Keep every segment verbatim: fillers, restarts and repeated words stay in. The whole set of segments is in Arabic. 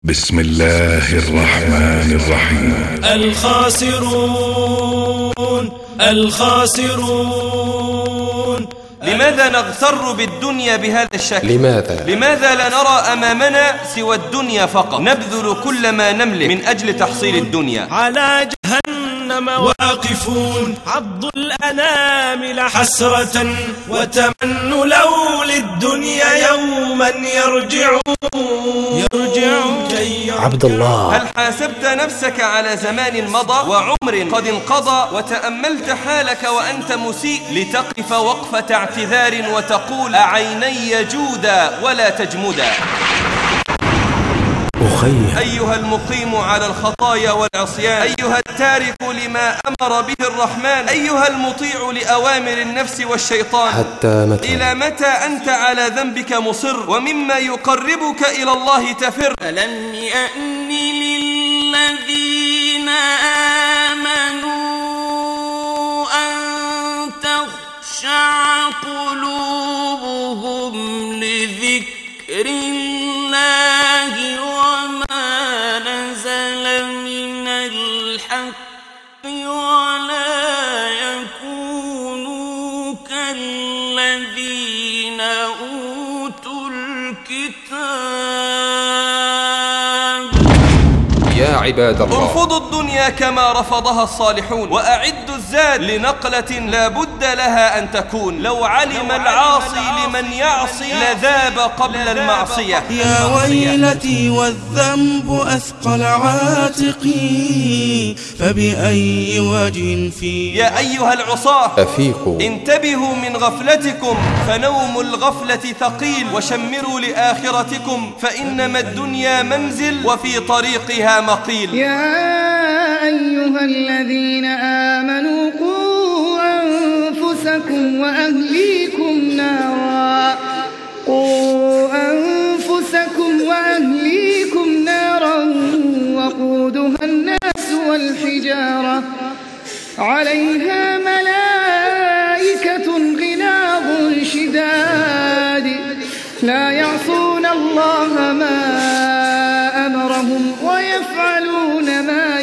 بسم الله الرحمن الرحيم. الخاسرون الخاسرون. لماذا نغتر بالدنيا بهذا الشكل؟ لماذا؟ لماذا لا نرى أمامنا سوى الدنيا فقط؟ نبذل كل ما نملك من أجل تحصيل الدنيا. على جهنم واقفون عض الأنامل حسرة وتمنوا لو للدنيا يوما يرجعون يرجعون عبد الله، هل حاسبت نفسك على زمان مضى وعمر قد انقضى وتأملت حالك وأنت مسيء لتقف وقفة اعتذار وتقول أعيني جودا ولا تجمدا؟ أخي، أيها المقيم على الخطايا والعصيان، أيها التارك لما أمر به الرحمن، أيها المطيع لأوامر النفس والشيطان، حتى متى؟ إلى متى أنت على ذنبك مصر ومما يقربك إلى الله تفر؟ ألم يأن للذين آمنوا أن تخشع قلوبهم لذكر الله وما نزل من الحق ولا يكونوا كالذين أوتوا الكتاب. يا عباد الله، ارفضوا الدنيا كما رفضها الصالحون وأعدوا الزاد لنقلة لا بد لها أن تكون. لو علم العاصي لمن يعصي لذاب قبل المعصية. يا ويلتي والذنب أثقل عاتقي فبأي وجه في. يا أيها العصاة أفيقوا، انتبهوا من غفلتكم فنوم الغفلة ثقيل، وشمروا لآخرتكم فإنما الدنيا منزل وفي طريقها مقيل. يا أيها الذين آمنوا قوا أنفسكم وأهليكم نارا قوا أنفسكم وأهليكم نارا وقودها الناس والحجارة عليها ملائكة غلاظ شداد لا يعصون الله ما أمرهم ويفعلون ما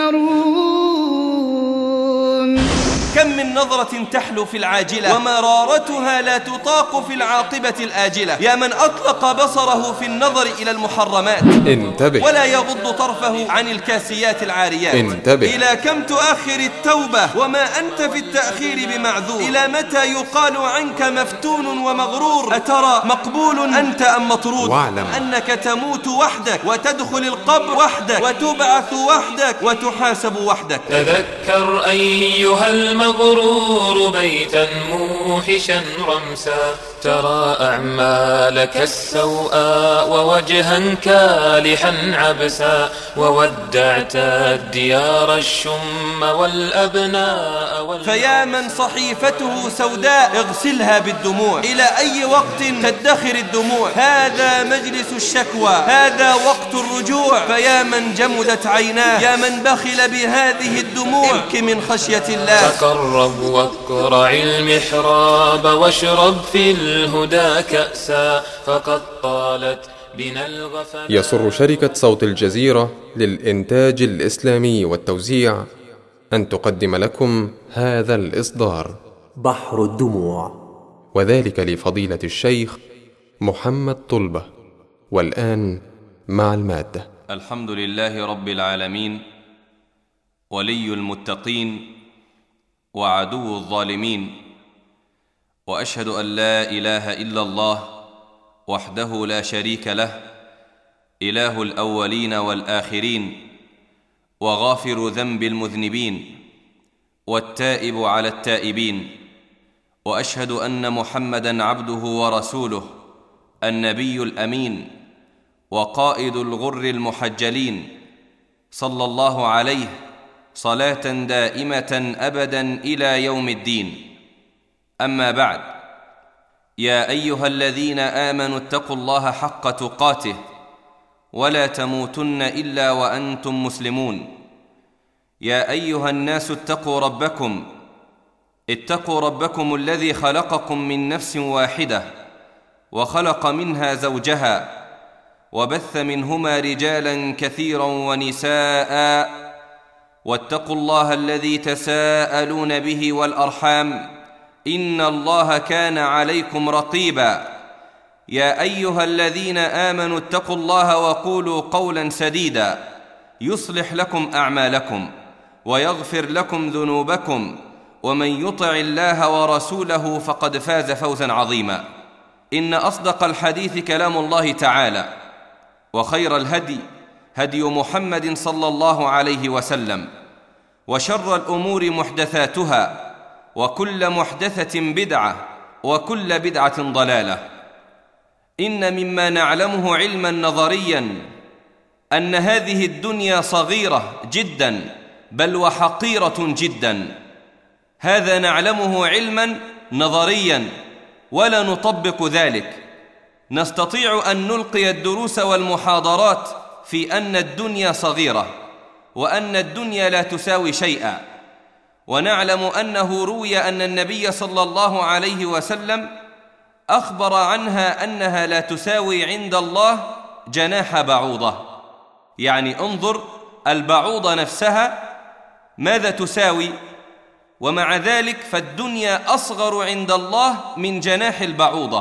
يؤمرون. كم من نظرة تحلو في العاجلة ومرارتها لا تطاق في العاقبة الآجلة. يا من أطلق بصره في النظر إلى المحرمات انتبه، ولا يغض طرفه عن الكاسيات العاريات. انتبه، إلى كم تؤخر التوبة وما أنت في التأخير بمعذور؟ إلى متى يقال عنك مفتون ومغرور؟ أترى مقبول أنت أم مطرود؟ واعلم أنك تموت وحدك وتدخل القبر وحدك وتبعث وحدك وتحاسب وحدك. تذكر أيها المغرور بيتا موحشا رمسا، ترى أعمالك السوءاء ووجها كالحا عبسا، وودعت الديار الشم والأبناء والأوسا. فيا من صحيفته سوداء اغسلها بالدموع. إلى أي وقت تدخر الدموع؟ هذا مجلس الشكوى، هذا وقت الرجوع. فيا من جمدت عيناه، يا من بخل بهذه الدموع، ابك من خشية الله. تقرب واقرع المحراب واشرب في الهدى كأسا، فقد طالت بنا الغفلات. يسر شركة صوت الجزيرة للإنتاج الإسلامي والتوزيع أن تقدم لكم هذا الإصدار بحر الدموع، وذلك لفضيلة الشيخ محمد طلبة. والآن مع المادة. الحمد لله رب العالمين، ولي المتقين وعدو الظالمين، وأشهد أن لا إله إلا الله وحده لا شريك له، إله الأولين والآخرين، وغافر ذنب المذنبين، والتائب على التائبين. وأشهد أن محمدًا عبده ورسوله، النبي الأمين، وقائد الغر المحجلين، صلى الله عليه صلاة دائمة أبداً إلى يوم الدين. أما بعد، يا أيها الذين آمنوا اتقوا الله حق تقاته ولا تموتن إلا وأنتم مسلمون. يا أيها الناس اتقوا ربكم اتقوا ربكم الذي خلقكم من نفس واحدة وخلق منها زوجها وبث منهما رجالا كثيرا ونساء، واتقوا الله الذي تساءلون به والأرحام، إن الله كان عليكم رقيبا. يا أيها الذين آمنوا اتقوا الله وقولوا قولا سديدا يصلح لكم أعمالكم ويغفر لكم ذنوبكم، ومن يطع الله ورسوله فقد فاز فوزا عظيما. إن أصدق الحديث كلام الله تعالى، وخير الهدي هدي محمد صلى الله عليه وسلم، وشر الأمور محدثاتها، وكل محدثة بدعة، وكل بدعة ضلالة. إن مما نعلمه علما نظريا أن هذه الدنيا صغيرة جدا، بل وحقيرة جدا. هذا نعلمه علما نظريا ولا نطبق ذلك. نستطيع أن نلقي الدروس والمحاضرات في أن الدنيا صغيرة، وأن الدنيا لا تساوي شيئا، ونعلم أنه روي أن النبي صلى الله عليه وسلم أخبر عنها أنها لا تساوي عند الله جناح بعوضة. يعني انظر البعوضة نفسها ماذا تساوي، ومع ذلك فالدنيا أصغر عند الله من جناح البعوضة.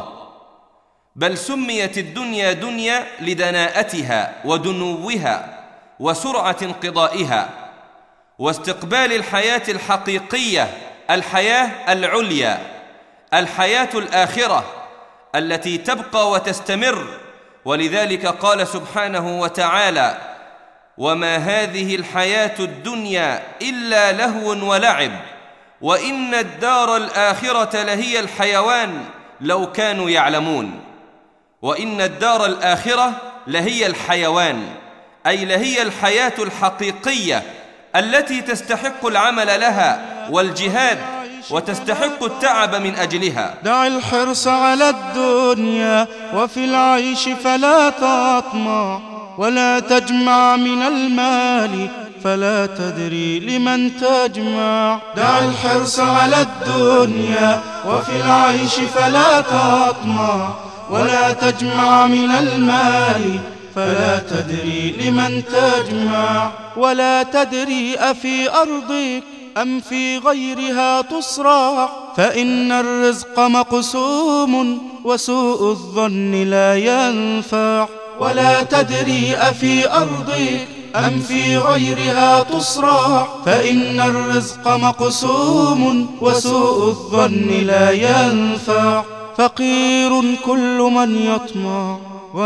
بل سميت الدنيا دنيا لدناءتها ودنوها وسرعة انقضائها، واستقبال الحياة الحقيقية، الحياة العليا، الحياة الآخرة التي تبقى وتستمر. ولذلك قال سبحانه وتعالى: وما هذه الحياة الدنيا إلا لهو ولعب وإن الدار الآخرة لهي الحيوان لو كانوا يعلمون. وإن الدار الآخرة لهي الحيوان، أي لهي الحياة الحقيقية التي تستحق العمل لها والجهاد، وتستحق التعب من أجلها. دع الحرص على الدنيا وفي العيش فلا تطمع، ولا تجمع من المال فلا تدري لمن تجمع. دع الحرص على الدنيا وفي العيش فلا تطمع، ولا تجمع من المال فلا تدري لمن تجمع. ولا تدري أفي أرضك أم في غيرها تصرع، فإن الرزق مقسوم وسوء الظن لا ينفع. ولا تدري أفي أرضك أم في غيرها تصرع، فإن الرزق مقسوم وسوء الظن لا ينفع. فقير كل من يطمع،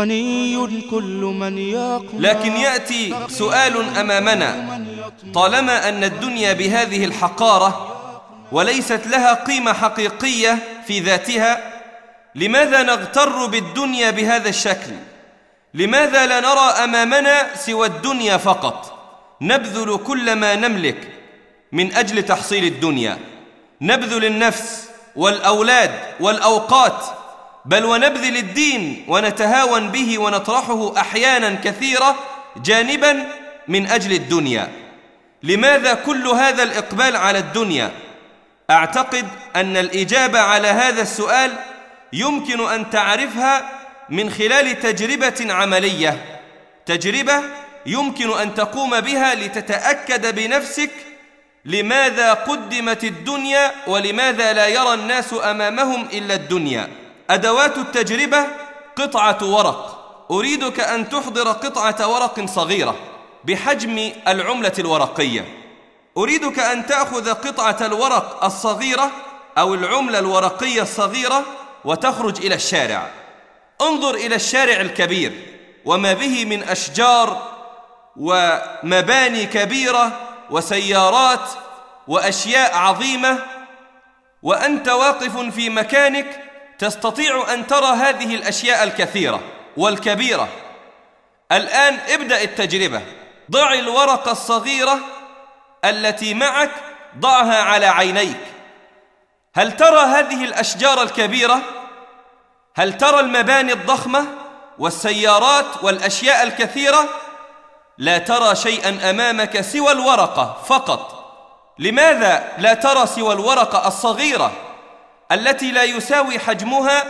غني كل من يقنع. لكن يأتي سؤال أمامنا: طالما أن الدنيا بهذه الحقارة وليست لها قيمة حقيقية في ذاتها، لماذا نغتر بالدنيا بهذا الشكل؟ لماذا لا نرى أمامنا سوى الدنيا فقط؟ نبذل كل ما نملك من أجل تحصيل الدنيا، نبذل النفس والأولاد والأوقات، بل ونبذل الدين ونتهاون به ونطرحه أحيانا كثيرة جانبا من أجل الدنيا. لماذا كل هذا الإقبال على الدنيا؟ أعتقد أن الإجابة على هذا السؤال يمكن أن تعرفها من خلال تجربة عملية، تجربة يمكن أن تقوم بها لتتأكد بنفسك لماذا قدمت الدنيا ولماذا لا يرى الناس أمامهم إلا الدنيا. أدوات التجربة: قطعة ورق. أريدك أن تحضر قطعة ورق صغيرة بحجم العملة الورقية. أريدك أن تأخذ قطعة الورق الصغيرة أو العملة الورقية الصغيرة وتخرج إلى الشارع. انظر إلى الشارع الكبير وما به من أشجار ومباني كبيرة وسيارات وأشياء عظيمة، وأنت واقف في مكانك تستطيع أن ترى هذه الأشياء الكثيرة والكبيرة. الآن ابدأ التجربة. ضع الورقة الصغيرة التي معك، ضعها على عينيك. هل ترى هذه الأشجار الكبيرة؟ هل ترى المباني الضخمة والسيارات والأشياء الكثيرة؟ لا ترى شيئا أمامك سوى الورقة فقط. لماذا لا ترى سوى الورقة الصغيرة التي لا يساوي حجمها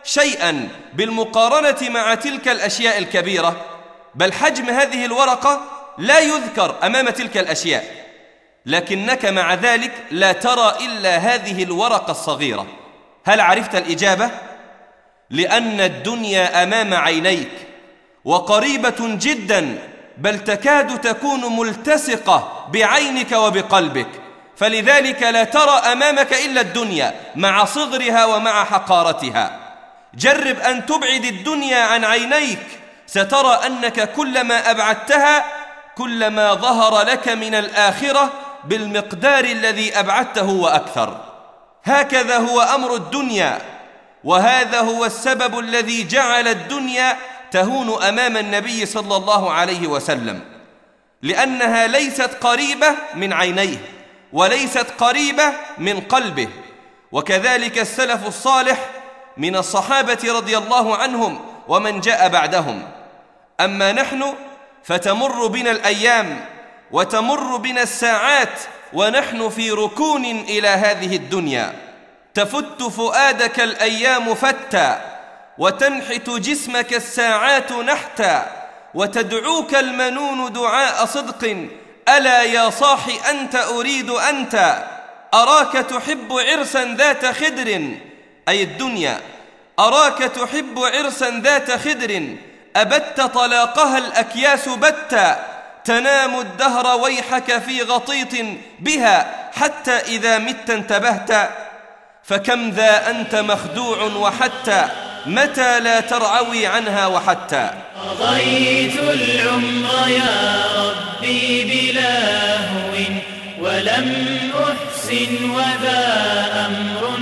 شيئا بالمقارنة مع تلك الأشياء الكبيرة، بل حجم هذه الورقة لا يذكر أمام تلك الأشياء، لكنك مع ذلك لا ترى إلا هذه الورقة الصغيرة. هل عرفت الإجابة؟ لأن الدنيا أمام عينيك وقريبة جدا، بل تكاد تكون ملتصقة بعينك وبقلبك، فلذلك لا ترى أمامك إلا الدنيا مع صغرها ومع حقارتها. جرب أن تبعد الدنيا عن عينيك، سترى أنك كلما أبعدتها كلما ظهر لك من الآخرة بالمقدار الذي أبعدته وأكثر. هكذا هو أمر الدنيا، وهذا هو السبب الذي جعل الدنيا تهون أمام النبي صلى الله عليه وسلم، لأنها ليست قريبة من عينيه وليست قريبة من قلبه. وكذلك السلف الصالح من الصحابة رضي الله عنهم ومن جاء بعدهم. أما نحن فتمر بنا الأيام وتمر بنا الساعات ونحن في ركون إلى هذه الدنيا، تفت فؤادك الأيام فتى وتنحت جسمك الساعات نحتا، وتدعوك المنون دعاء صدق، ألا يا صاحي أنت أريد أنت، أراك تحب عرسا ذات خدر، أي الدنيا، أراك تحب عرسا ذات خدر، أبت طلاقها الأكياس بتا، تنام الدهر ويحك في غطيط بها، حتى إذا مت انتبهت، فكم ذا أنت مخدوع وحتى، متى لا ترعوي عنها وحتى. قضيت العمر يا ربي بلا هو ولم أحسن، وذا أمر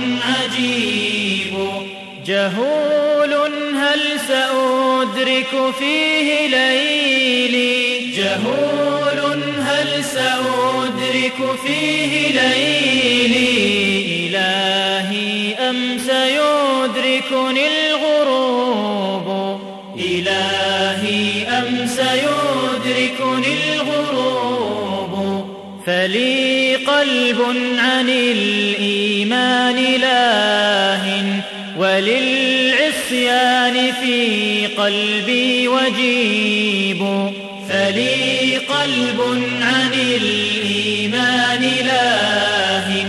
عجيب، جهول هل سأدرك فيه ليلي، جهول هل سأدرك فيه ليلي، إلهي أم سيدركني الغروب، إلهي أم سيدركني الغروب، فلي قلب عن الإيمان لاه، وللعصيان في قلبي وجيب، فلي قلب عن الإيمان لاه،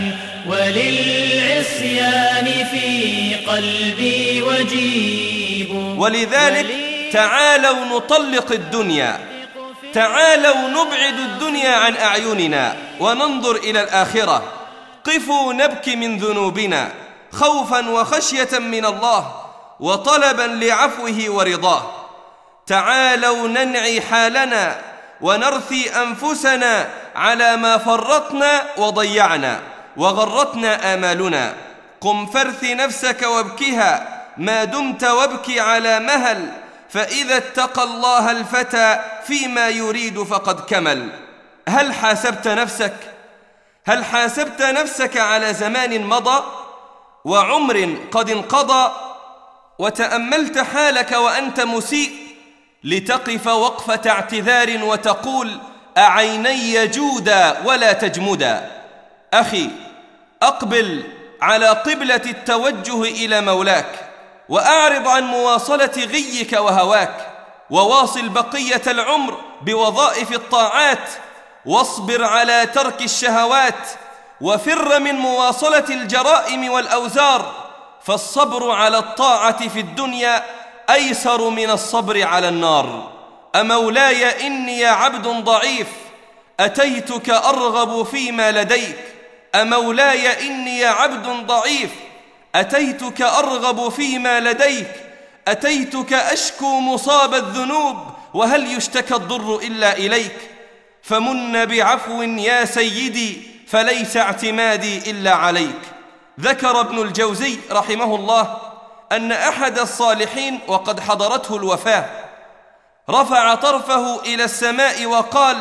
وللعصيان في قلبي وجيب. ولذلك تعالوا نطلق الدنيا، تعالوا نبعد الدنيا عن أعيننا وننظر إلى الآخرة. قفوا نبكي من ذنوبنا خوفا وخشية من الله وطلبا لعفوه ورضاه. تعالوا ننعي حالنا ونرثي أنفسنا على ما فرطنا وضيعنا وغرتنا آمالنا. قم فارث نفسك وابكها ما دمت وابكي على مهل، فإذا اتقى الله الفتى فيما يريد فقد كمل. هل حاسبت نفسك؟ هل حاسبت نفسك على زمان مضى وعمر قد انقضى، وتأملت حالك وأنت مسيء لتقف وقفة اعتذار وتقول أعيني جودا ولا تجمدا؟ أخي، أقبل على قبلة التوجه إلى مولاك، وأعرض عن مواصلة غيك وهواك، وواصل بقية العمر بوظائف الطاعات، واصبر على ترك الشهوات، وفر من مواصلة الجرائم والأوزار، فالصبر على الطاعة في الدنيا أيسر من الصبر على النار. أمولاي إني عبد ضعيف أتيتك أرغب فيما لديك، أمولاي إني عبد ضعيف أتيتك أرغب فيما لديك، أتيتك أشكو مصاب الذنوب وهل يشتكى الضر إلا إليك، فمن بعفو يا سيدي فليس اعتمادي إلا عليك. ذكر ابن الجوزي رحمه الله أن أحد الصالحين وقد حضرته الوفاة رفع طرفه إلى السماء وقال: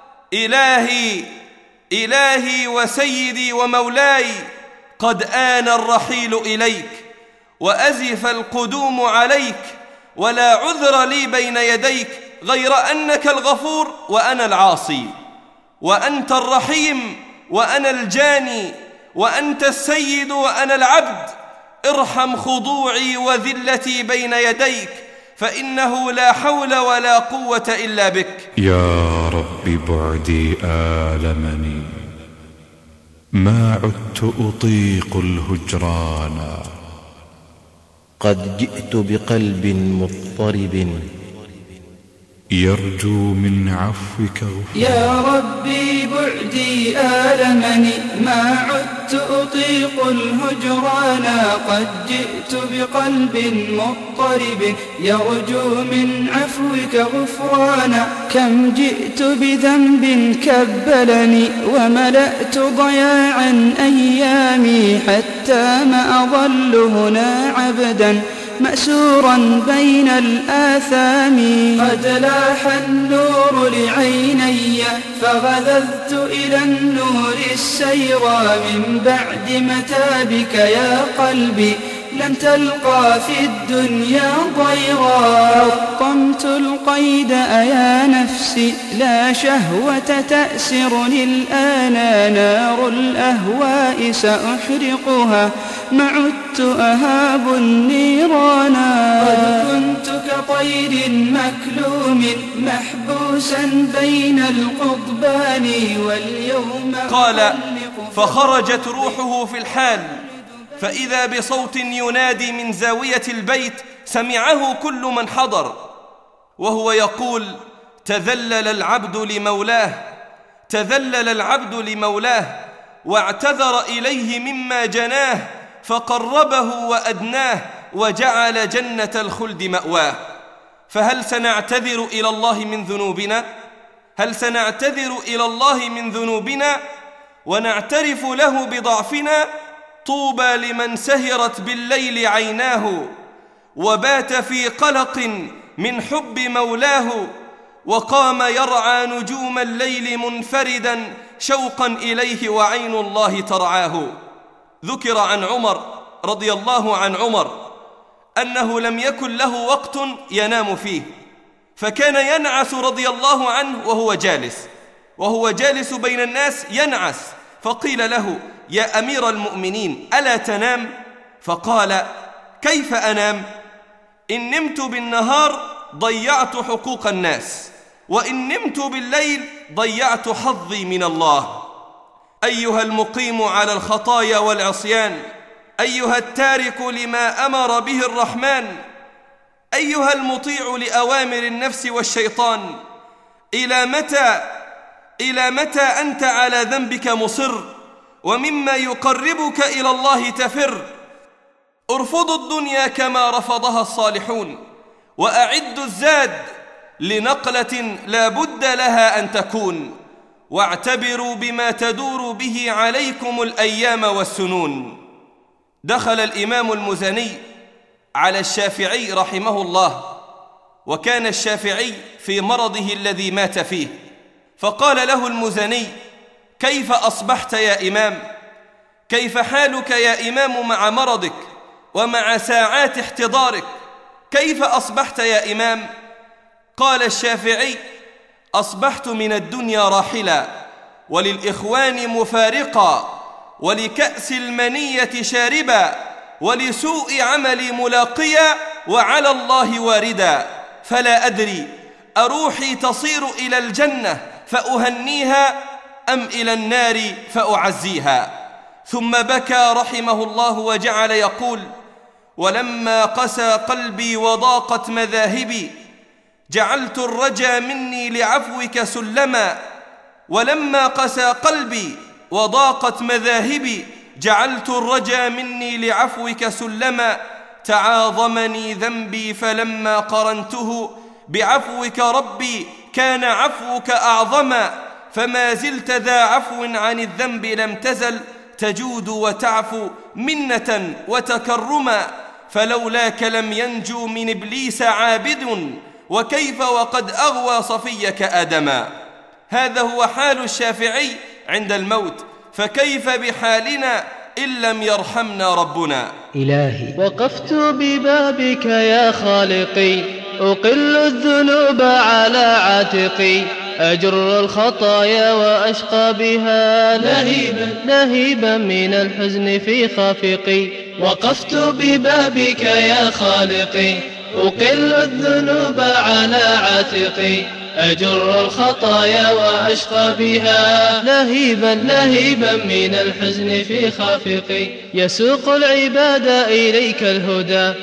إلهي إلهي وسيدي ومولاي، قد آن الرحيل إليك وأزف القدوم عليك، ولا عذر لي بين يديك غير أنك الغفور وأنا العاصي، وأنت الرحيم وأنا الجاني، وأنت السيد وأنا العبد، ارحم خضوعي وذلتي بين يديك، فإنه لا حول ولا قوة إلا بك. يا رب بعدي آلمني، ما عدت أطيق الهجران. قد جئت بقلب مضطرب يرجو من عفوك غفران. يا ربي بعدي آلمني، ما عدت أطيق الهجران. قد جئت بقلب مضطرب يرجو من عفوك غفرانا. كم جئت بذنب كبلني وملأت ضياعا أيامي، حتى ما أظل هنا عبدا مأسورا بين الآثام. قد لاح النور لعيني فغذذت إلى النور السيرا. من بعد متابك يا قلبي لن تلقى في الدنيا ضيرا. حطمت القيد أيا نفسي، لا شهوة تأسرني الآن. نار الأهواء سأحرقها، ما عدت أهاب النيران. قد كنت كطير مكلوم محبوسا بين القضبان، واليوم قال: فخرجت روحه في الحال، فإذا بصوت ينادي من زاوية البيت سمعه كل من حضر، وهو يقول: تذلل العبد لمولاه، تذلل العبد لمولاه، واعتذر إليه مما جناه، فقربه وأدناه، وجعل جنة الخلد مأواه. فهل سنعتذر إلى الله من ذنوبنا؟ هل سنعتذر إلى الله من ذنوبنا ونعترف له بضعفنا؟ طوبى لمن سهرت بالليل عيناه، وبات في قلق من حب مولاه، وقام يرعى نجوم الليل منفردا شوقا إليه وعين الله ترعاه. ذكر عن عمر رضي الله عن عمر أنه لم يكن له وقت ينام فيه، فكان ينعس رضي الله عنه وهو جالس، وهو جالس بين الناس ينعس. فقيل له: يا أمير المؤمنين ألا تنام؟ فقال: كيف أنام؟ إن نمت بالنهار ضيعت حقوق الناس، وإن نمت بالليل ضيعت حظي من الله. أيها المقيم على الخطايا والعصيان، أيها التارك لما أمر به الرحمن، أيها المطيع لأوامر النفس والشيطان، إلى متى إلى متى أنت على ذنبك مصر، ومما يقربك إلى الله تفر؟ ارفضوا الدنيا كما رفضها الصالحون، وأعدوا الزاد لنقلة لا بد لها أن تكون، واعتبروا بما تدور به عليكم الأيام والسنون. دخل الإمام المزني على الشافعي رحمه الله، وكان الشافعي في مرضه الذي مات فيه، فقال له المزني: كيف أصبحت يا إمام؟ كيف حالك يا إمام مع مرضك ومع ساعات احتضارك؟ كيف أصبحت يا إمام؟ قال الشافعي: أصبحت من الدنيا راحلا، وللإخوان مفارقا، ولكأس المنية شاربا، ولسوء عملي ملاقيا، وعلى الله واردا، فلا أدري أروحي تصير إلى الجنة فأهنيها أم إلى النار فأعزيها. ثم بكى رحمه الله وجعل يقول: ولما قسى قلبي وضاقت مذاهبي، جعلت الرجا مني لعفوك سلما. ولما قسى قلبي وضاقت مذاهبي، جعلت الرجا مني لعفوك سلما. تعاظمني ذنبي فلما قرنته بعفوك ربي، كان عفوك أعظما. فما زلت ذا عفو عن الذنب لم تزل، تجود وتعفو منة وتكرما. فلولاك لم ينجو من إبليس عابد، وكيف وقد أغوى صفيك آدما. هذا هو حال الشافعي عند الموت، فكيف بحالنا إن لم يرحمنا ربنا؟ إلهي وقفت ببابك يا خالقي، أقل الذنوب على عاتقي، أجر الخطايا وأشقى بها لهيبا لهيبا من الحزن في خافقي. وقفت ببابك يا خالقي أقل الذنوب على عاتقي أجر الخطايا وأشقى بها لهيبا لهيبا من الحزن في خافقي. يسوق العباد إليك الهدى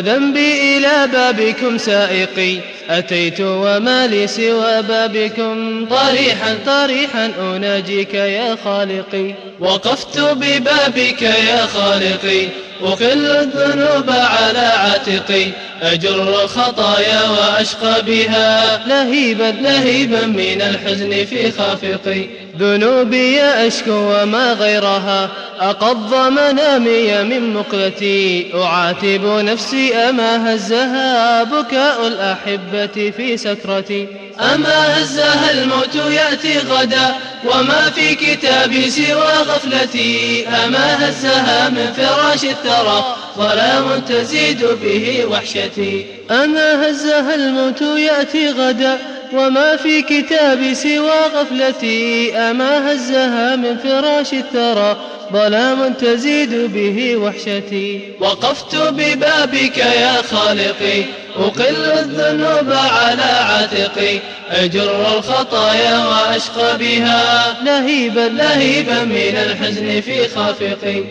وذنبي إلى بابكم سائقي. أتيت وما لي سوى بابكم طريحا طريحا أناجيك يا خالقي. وقفت ببابك يا خالقي أقل الذنوب على عاتقي أجر الخطايا وأشقى بها لهيبا لهيبا من الحزن في خافقي. ذنوبي أشكو وما غيرها أقض منامي من مقلتي. أعاتب نفسي أما هزها بكاء الأحبة في سكرتي. أما هزها الموت يأتي غدا وما في كتابي سوى غفلتي. أما هزها من فراش الثرى ظلام تزيد به وحشتي. أما هزها الموت يأتي غدا وما في كتابي سوى غفلتي. أما هزها من فراش الثرى ظلام تزيد به وحشتي. وقفت ببابك يا خالقي أقل الذنوب على عاتقي أجر الخطايا وأشقى بها لهيبا لهيبا من الحزن في خافقي.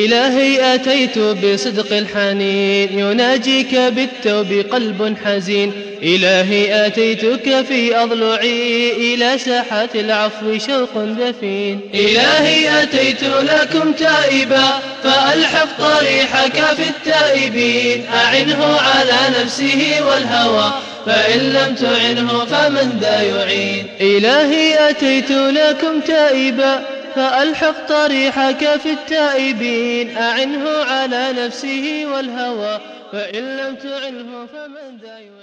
إلهي أتيت بصدق الحنين يناجيك بالتوب قلب حزين. إلهي أتيتك في أضلعي إلى ساحة العفو شوق دفين. إلهي أتيت لكم تائبا فألحق طريحك في التائبين. أعنه على نفسه والهوى فإن لم تعنه فمن ذا يعين. إلهي أتيت لكم تائبا فألحق طريحك في التائبين. أعنه على نفسه والهوى فإن لم تعنه فمن ذا يعين.